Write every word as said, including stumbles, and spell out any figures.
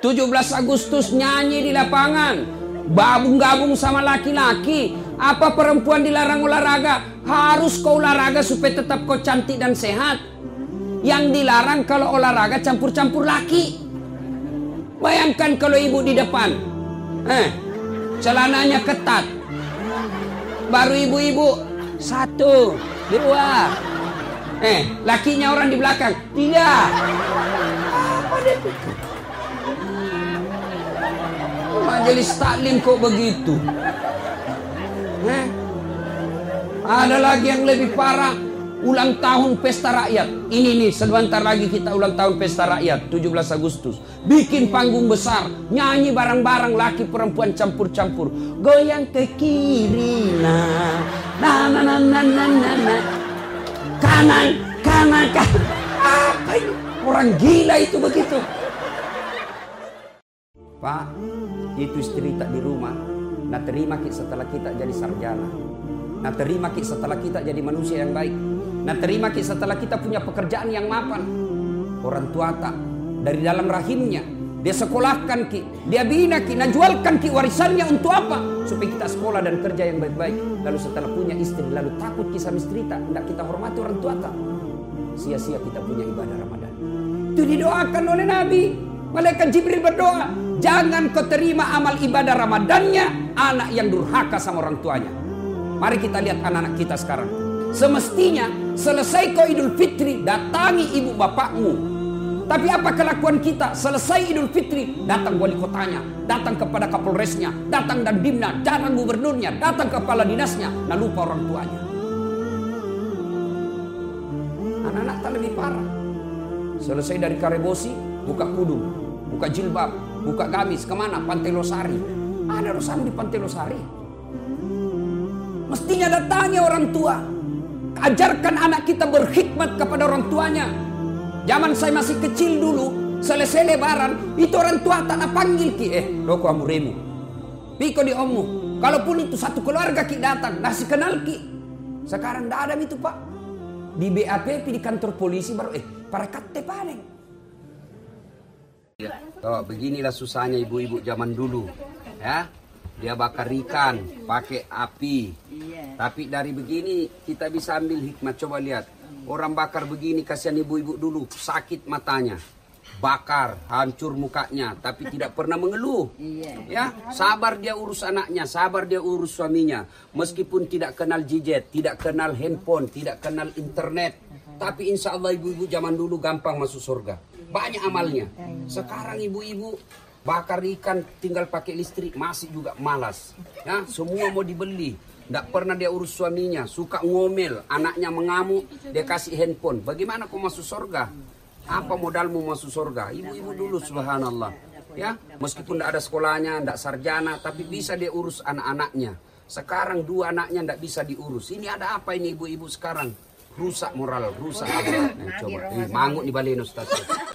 tujuh belas Agustus nyanyi di lapangan, gabung-gabung sama laki-laki. Apa perempuan dilarang olahraga? Harus kau olahraga supaya tetap kau cantik dan sehat. Yang dilarang kalau olahraga campur-campur laki. Bayangkan kalau ibu di depan, eh, celananya ketat, baru ibu-ibu satu, dua, eh, lakinya orang di belakang tiga. Apa dia pikir? Majelis taklim kok begitu? Eh? Ada lagi yang lebih parah, ulang tahun pesta rakyat. Ini nih, sebentar lagi kita ulang tahun pesta rakyat, tujuh belas Agustus. Bikin panggung besar, nyanyi bareng-bareng, laki perempuan campur-campur. Goyang ke kiri, nah, nah, nah, nah, nah, nah, nah, nah. Kanan, kanan, kanan. Apa itu? Orang gila itu begitu. Pak, itu istri tak di rumah. Nah terima kita setelah kita jadi sarjana. Nah terima kita setelah kita jadi manusia yang baik. Nah terima kita setelah kita punya pekerjaan yang mapan. Orang tua tak dari dalam rahimnya dia sekolahkan ki, dia bina ki, nah jualkan ki warisannya untuk apa? Supaya kita sekolah dan kerja yang baik-baik. Lalu setelah punya istri, lalu takut kisah istri tak, tidak kita hormati orang tua tak. Sia-sia kita punya ibadah Ramadan. Itu didoakan oleh Nabi. Malaikat Jibril berdoa, jangan kau terima amal ibadah Ramadannya anak yang durhaka sama orang tuanya. Mari kita lihat anak-anak kita sekarang. Semestinya selesai kau Idul Fitri, datangi ibu bapakmu. Tapi apa kelakuan kita? Selesai Idul Fitri, datang wali kotanya, datang kepada kapolresnya, datang dan dimna, datang gubernurnya, datang kepala dinasnya, nah lupa orang tuanya. Anak-anak tak lebih parah. Selesai dari Karebosi, buka kudung, buka jilbab, buka gamis, kemana? Pantai Losari. Ada urusan di Pantai Losari. Mestinya datangi orang tua. Ajarkan anak kita berkhidmat kepada orang tuanya. Zaman saya masih kecil dulu, selesai lebaran, itu orang tua tanah panggil ki, eh, loko amuremu, piko di ommu. Kalaupun itu satu keluarga ki datang, nasi kenal ki. Sekarang tidak ada itu pak. Di B A P P di kantor polisi baru, eh, para kate paling. Oh, beginilah susahnya ibu-ibu zaman dulu, ya. Dia bakar ikan pakai api. Tapi dari begini kita bisa ambil hikmah. Coba lihat, orang bakar begini, kasihan ibu-ibu dulu, sakit matanya, bakar, hancur mukanya, tapi tidak pernah mengeluh. Ya, sabar dia urus anaknya, sabar dia urus suaminya. Meskipun tidak kenal gadget, tidak kenal handphone, tidak kenal internet, tapi insya Allah ibu-ibu zaman dulu gampang masuk surga. Banyak amalnya. Sekarang ibu-ibu bakar ikan tinggal pakai listrik masih juga malas. Ya, semua mau dibeli. Tidak pernah dia urus suaminya, suka ngomel, anaknya mengamuk, dia kasih handphone. Bagaimana kau masuk surga? Apa modalmu masuk surga? Ibu-ibu dulu subhanallah. Ya, meskipun tidak ada sekolahnya, tidak sarjana, tapi bisa dia urus anak-anaknya. Sekarang dua anaknya tidak bisa diurus. Ini ada apa ini ibu-ibu sekarang? Rusak moral, rusak akhlak. Nah, coba, ini mangut di balik Ustaz.